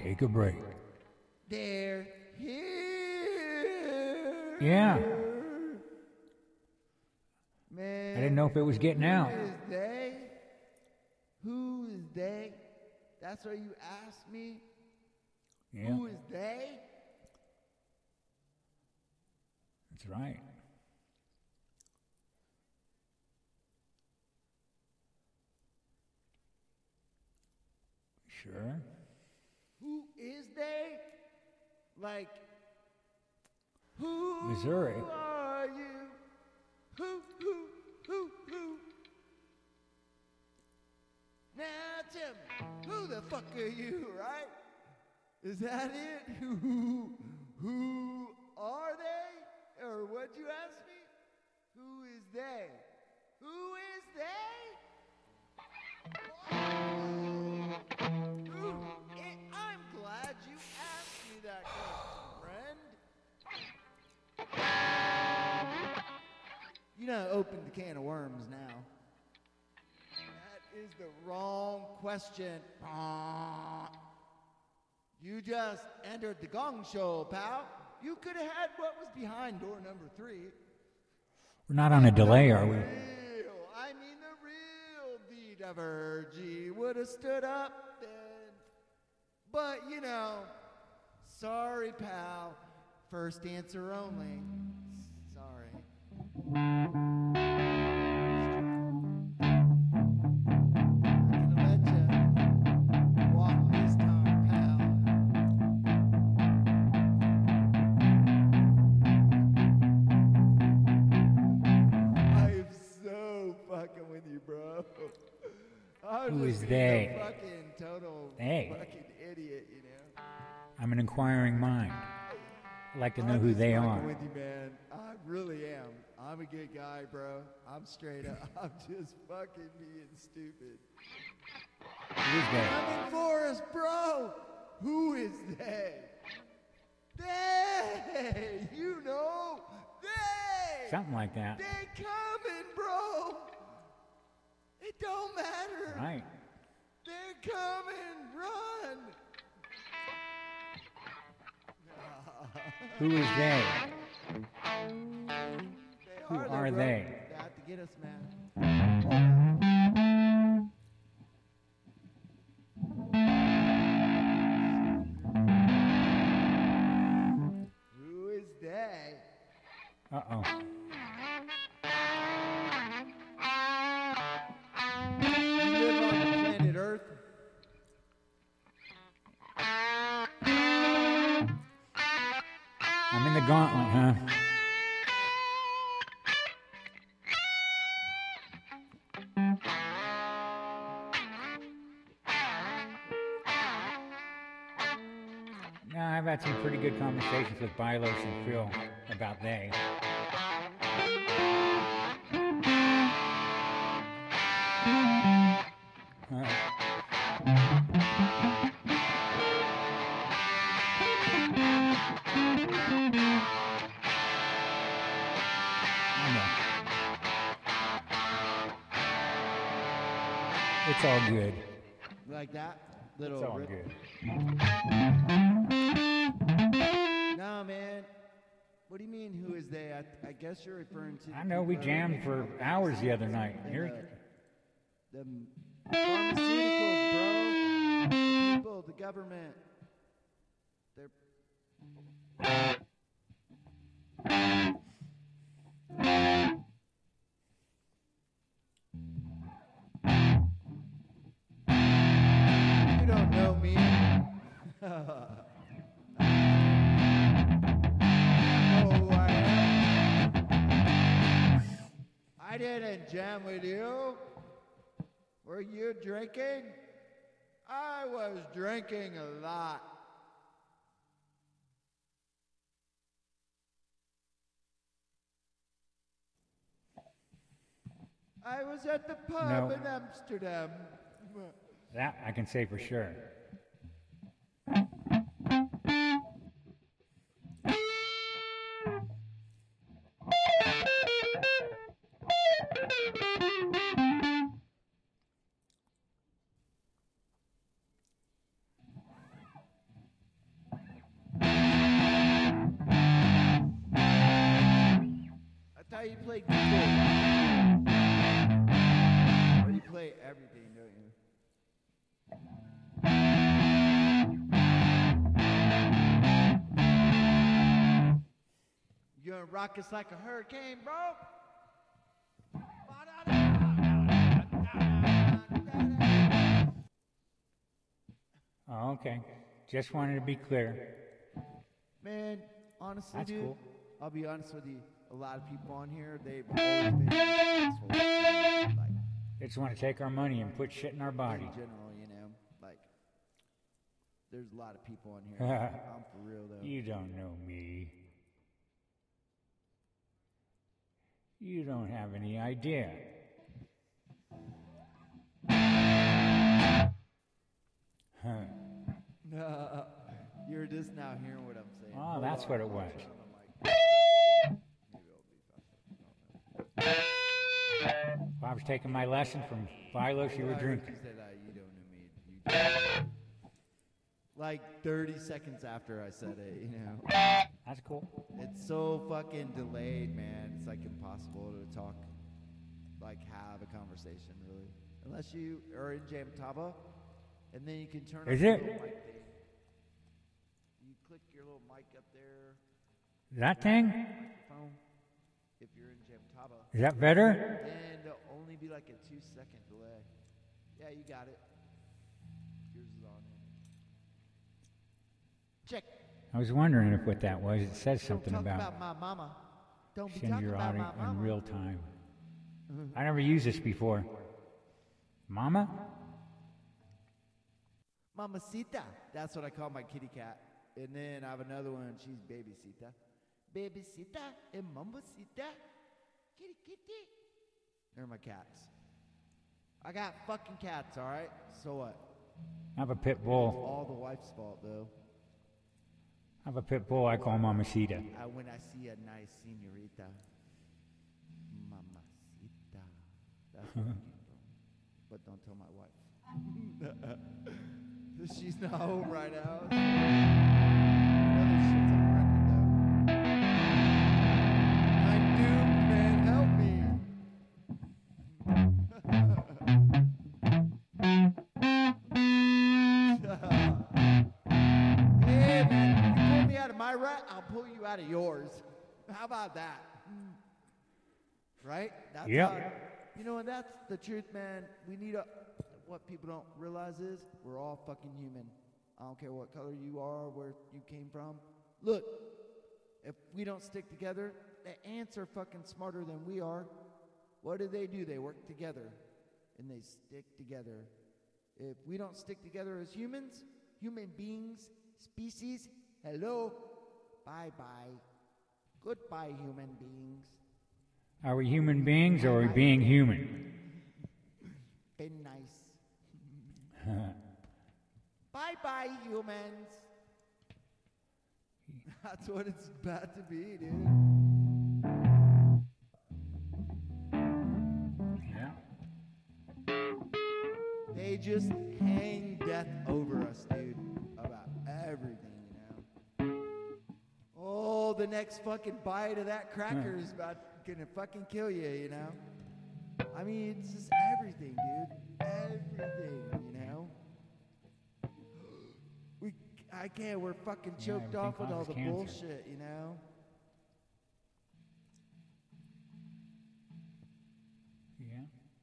take a break. They're here. Yeah. Man. I didn't know if it was getting out. Who is they? Who is they? That's what you asked me? Yeah. Who is they? That's right. Sure. Who is they? Like, who Missouri. are you? Who? Now tell me, who the fuck are you, right? Is that it? Who are they? Or what'd you ask me? Who is they? Who is they? I'm glad you asked me that question, friend. You done opened the can of worms now. That is the wrong question. You just entered the Gong Show, pal. You could have had what was behind door number 3. We're not on a delay, are we? The real Vita Virgie would have stood up then. But, sorry, pal. First answer only. Sorry. I'm gonna let you walk this time, pal. I'm so fucking with you, bro. Who is they? A fucking total They. fucking idiot, I'm an inquiring mind. I'd like to know who they I'm are. with you, man. I really am. I'm a good guy, bro. I'm straight up. I'm just fucking being stupid. Who is they? I'm in Forest, bro. Who is they? They. They. Something like that. They coming, bro. It don't matter. Right. They're coming. Run. Who is they? Who They are bro. they? They have to get us, man. Who is they? Uh-oh. You live on the planet Earth? I'm in the gauntlet, huh? No, I've had some pretty good conversations with Bilos and Phil about they. It's all good. Like that? Little It's all rip. good. No, man. What do you mean, who is they? I guess you're referring to... I know we jammed for hours the other night. Here's The pharmaceuticals, bro. The people, the government. They're... You don't know me. Oh, I didn't jam with you. Were you drinking? I was drinking a lot. I was at the pub No. in Amsterdam. that I can say for sure. play Deagle. Or you play everything, don't you? You gonna rock us like a hurricane, bro? Oh, okay. Just wanted to be clear. Man, honestly, That's dude, cool. I'll be honest with you. A lot of people on here, they've always been assholes. Like, They just want to take our money and put shit in our body. in general, you know, like, there's a lot of people on here. I'm for real, though. You don't know me. You don't have any idea. You're just now hearing what I'm saying. Oh, that's what it was. If I was taking my lesson from Philo, you were drinking. You said that. You don't know me. You don't. Like 30 seconds after I said it, you know. That's cool. It's so fucking delayed, man. It's like impossible to talk, like have a conversation, really. Unless you are in Jamtaba, and then you can turn Is on it? your little mic thing. You click your little mic up there, That thing? microphone, if you're in Jamtaba. Is that better? And it'll only be like a 2-second delay. Yeah, you got it. Yours is on. Check. I was wondering if what that was. It says something Don't talk about about my mama. Don't be send talking your about audio my in mama. real time. I never used this before. Mama? Mamacita. That's what I call my kitty cat. And then I have another one. She's Babysita. Babysita and Mamacita. Kitty, kitty. They're my cats. I got fucking cats, all right? So what? I have a pit It's bull. all the wife's fault, though. I have a pit bull I call Mamacita. When I see a nice senorita, Mamacita. That's where I came from. But don't tell my wife. She's not home right now. You know this shit's on record, though. I'm doomed, man. Help me. Yeah, man. You pull me out of my rut, I'll pull you out of yours. How about that? Right? That's Yep. how- you know, and that's the truth, man. We need what people don't realize is we're all fucking human. I don't care what color you are, where you came from. Look, if we don't stick together, the ants are fucking smarter than we are. What do? They work together, and they stick together. If we don't stick together as humans, human beings, species, hello, bye-bye. Goodbye, human beings. Are we human beings or are we being human? Been nice. Bye-bye, humans. That's what it's about to be, dude. Yeah. They just hang death over us, dude, about everything, you know. Oh, the next fucking bite of that cracker is gonna fucking kill you, you know. I mean, it's just everything, dude. Everything, you know. I can't. We're fucking choked everything off with all causes the cancer. bullshit, you know. Yeah.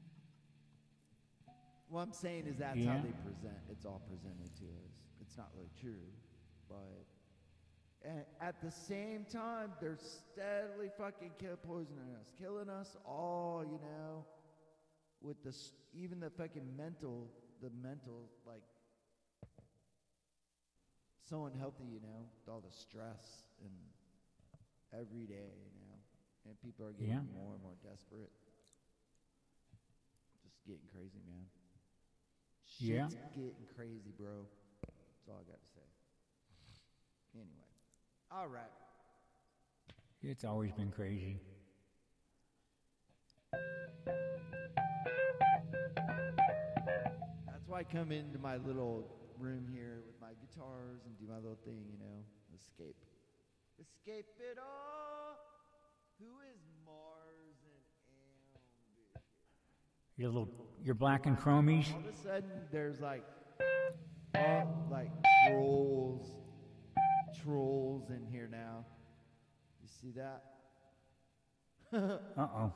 What I'm saying is that's Yeah. how they present. It's all presented to us. It's not really true, but at the same time, they're steadily fucking poisoning us, killing us all. You know, with even the fucking mental, like so unhealthy. You know, with all the stress and every day. You know, and people are getting Yeah. more and more desperate. Just getting crazy, man. Yeah. Shit's getting crazy, bro. That's all I got to say. Anyway. All right. It's always been crazy. That's why I come into my little room here with my guitars and do my little thing, you know. Escape. Escape it all. Who is Mars your black and chromies. All of a sudden, there's like trolls in here now. You see that? Uh-oh.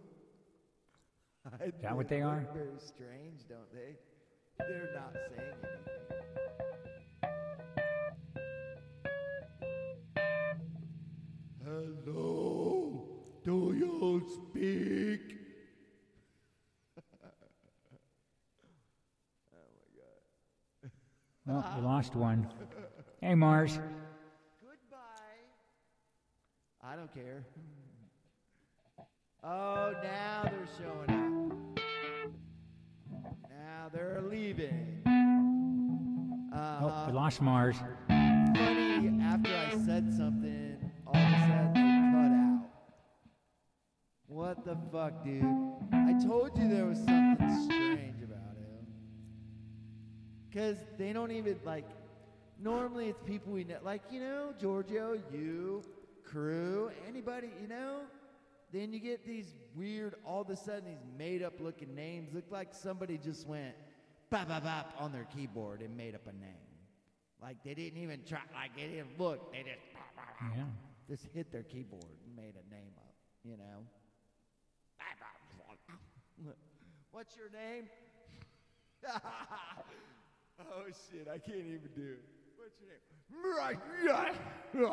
Is that what they are? Very strange, don't they? They're not saying anything. Hello, do you speak? Well, we lost one. Hey, Mars. Goodbye. I don't care. Oh, now they're showing up. Now they're leaving. Oh, we lost Mars. Funny, after I said something, all of a sudden they cut out. What the fuck, dude? I told you there was something strange about him. Because they don't even, like, normally it's people we know, like, you know, Giorgio, you, Crew, anybody, you know? Then you get these weird, all of a sudden, these made-up looking names. Look like somebody just went bop, bop, bop on their keyboard and made up a name. Like, they didn't even try, like, they didn't look. They just, Yeah. just hit their keyboard and made a name up, you know? What's your name? Oh, shit, I can't even do it. What's your name?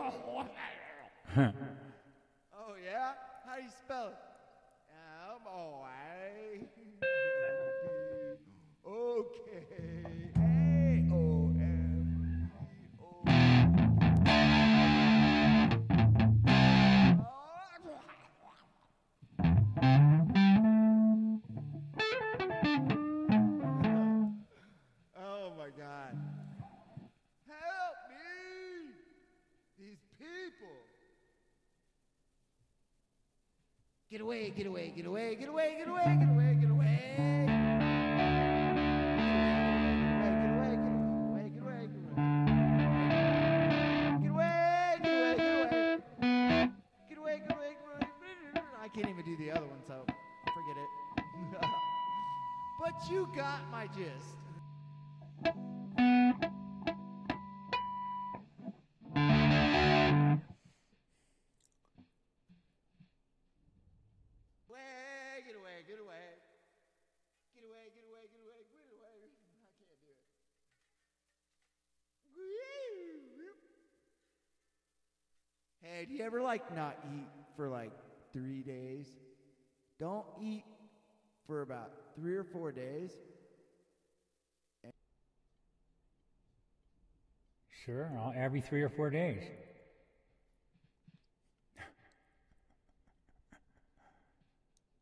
Oh, yeah? How do you spell it? Okay. Oh, my God. Help me! These people! Get away, get away, get away, get away, get away, get away, get away. Get away, get away, get away, get away. Get away, get away, get away. Get away, get away, get away. I can't even do the other one, so forget it. But you got my gist. Get away, get away. Get away, get away, get away, get away. I can't do it. Hey, do you ever like not eat for like 3 days? Don't eat for about 3 or 4 days. Sure, every 3 or 4 days.